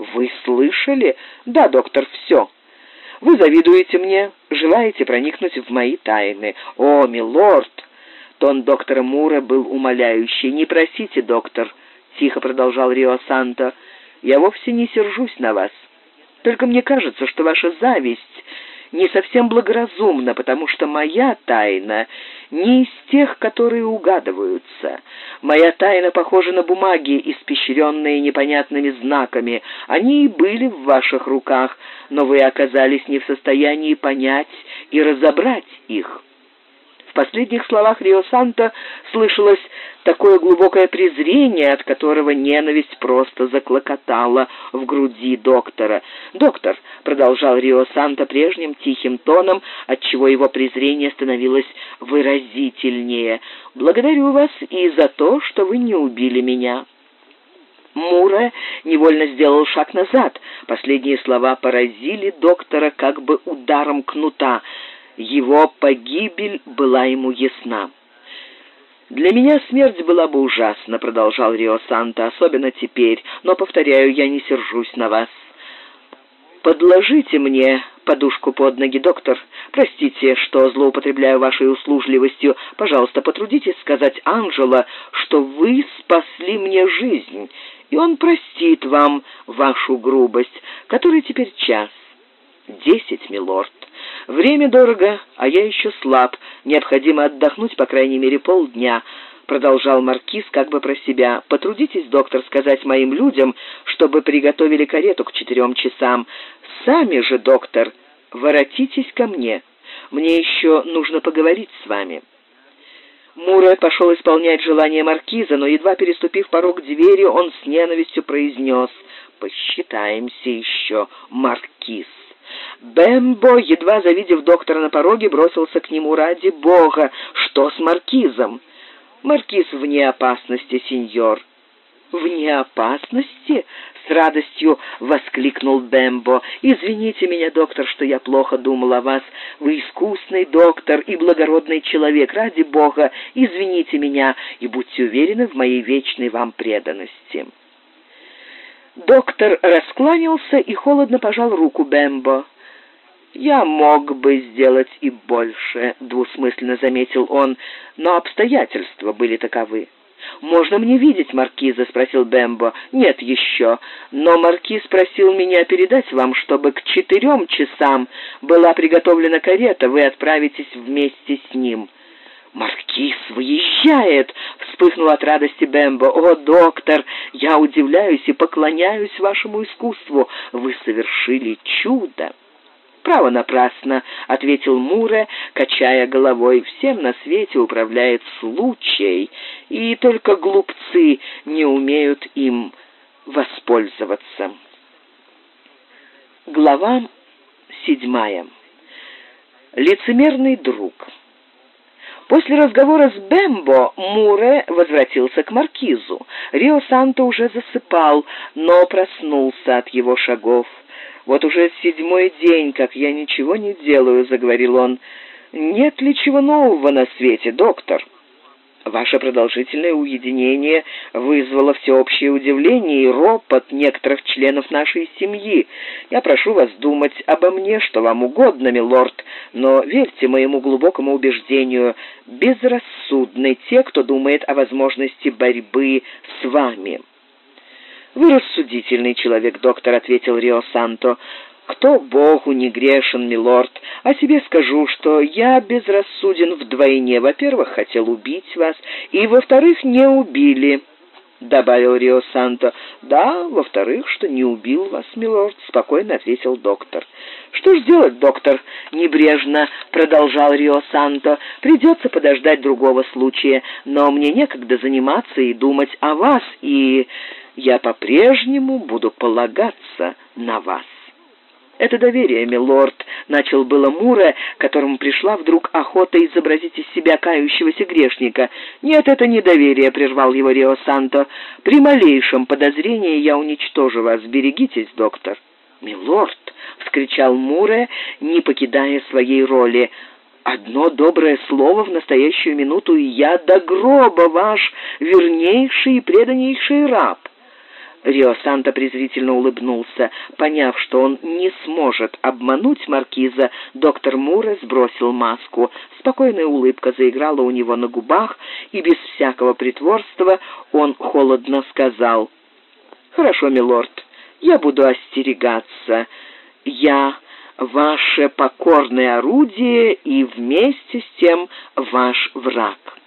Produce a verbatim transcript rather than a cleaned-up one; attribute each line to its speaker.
Speaker 1: «Вы слышали?» «Да, доктор, все. Вы завидуете мне, желаете проникнуть в мои тайны. О, милорд!» Тон доктора Мура был умоляющий. «Не просите, доктор», — тихо продолжал Рио Санто. «Я вовсе не сержусь на вас. Только мне кажется, что ваша зависть не совсем благоразумна, потому что моя тайна не из тех, которые угадываются. Моя тайна похожа на бумаги, испещренные непонятными знаками. Они и были в ваших руках, но вы оказались не в состоянии понять и разобрать их». В последних словах Рио Санто слышалось такое глубокое презрение, от которого ненависть просто заклокотала в груди доктора. «Доктор», — продолжал Рио Санто прежним тихим тоном, отчего его презрение становилось выразительнее, «благодарю вас и за то, что вы не убили меня». Муре невольно сделал шаг назад. Последние слова поразили доктора как бы ударом кнута. Его погибель была ему ясна. «Для меня смерть была бы ужасна», — продолжал Рио Санто, — «особенно теперь, но, повторяю, я не сержусь на вас. Подложите мне подушку под ноги, доктор. Простите, что злоупотребляю вашей услужливостью. Пожалуйста, потрудитесь сказать Анджело, что вы спасли мне жизнь, и он простит вам вашу грубость. Который теперь час?» «Десять, милорд. Время дорого, а я еще слаб. Необходимо отдохнуть, по крайней мере, полдня», — продолжал маркиз как бы про себя. «Потрудитесь, доктор, сказать моим людям, чтобы приготовили карету к четырем часам. Сами же, доктор, воротитесь ко мне. Мне еще нужно поговорить с вами». Муре пошел исполнять желание маркиза, но, едва переступив порог двери, он с ненавистью произнес: «Посчитаемся еще, маркиз». Бембо, едва завидев доктора на пороге, бросился к нему. «Ради бога! Что с маркизом?» «Маркиз вне опасности, сеньор». «Вне опасности?» — с радостью воскликнул Бембо. «Извините меня, доктор, что я плохо думал о вас. Вы искусный доктор и благородный человек. Ради бога, извините меня и будьте уверены в моей вечной вам преданности». Доктор раскланялся и холодно пожал руку Бембо. «Я мог бы сделать и больше», — двусмысленно заметил он, — «но обстоятельства были таковы». «Можно мне видеть маркиза?» — спросил Бембо. «Нет еще, но маркиз просил меня передать вам, чтобы к четырем часам была приготовлена карета, вы отправитесь вместе с ним». «Маркиз выезжает!» — вспыхнул от радости Бембо. «О, доктор, я удивляюсь и поклоняюсь вашему искусству. Вы совершили чудо!» «Право напрасно», — ответил Муре, качая головой. «Всем на свете управляет случай, и только глупцы не умеют им воспользоваться». Глава седьмая. Лицемерный друг. После разговора с Бембо Муре возвратился к маркизу. Рио Санто уже засыпал, но проснулся от его шагов. «Вот уже седьмой день, как я ничего не делаю», — заговорил он. «Нет ли чего нового на свете, доктор?» «Ваше продолжительное уединение вызвало всеобщее удивление и ропот некоторых членов нашей семьи. Я прошу вас думать обо мне, что вам угодно, милорд, но верьте моему глубокому убеждению, безрассудны те, кто думает о возможности борьбы с вами». «Вы рассудительный человек, доктор», — ответил Рио Санто. «Кто Богу не грешен, милорд? О себе скажу, что я безрассуден вдвойне. Во-первых, хотел убить вас, и, во-вторых, не убили», — добавил Рио Санто. «Да, во-вторых, что не убил вас, милорд», — спокойно ответил доктор. «Что ж делать, доктор?» — небрежно продолжал Рио Санто. «Придется подождать другого случая, но мне некогда заниматься и думать о вас, и я по-прежнему буду полагаться на вас». «Это доверие, милорд», — начал было Муре, которому пришла вдруг охота изобразить из себя кающегося грешника. «Нет, это не доверие», — прервал его Рио Санто. «При малейшем подозрении я уничтожу вас. Берегитесь, доктор». «Милорд», — вскричал Муре, не покидая своей роли, — «одно доброе слово в настоящую минуту, и я до гроба ваш вернейший и преданнейший раб». Рио Санто презрительно улыбнулся. Поняв, что он не сможет обмануть маркиза, доктор Муре сбросил маску. Спокойная улыбка заиграла у него на губах, и без всякого притворства он холодно сказал: «Хорошо, милорд, я буду остерегаться. Я ваше покорное орудие и вместе с тем ваш враг».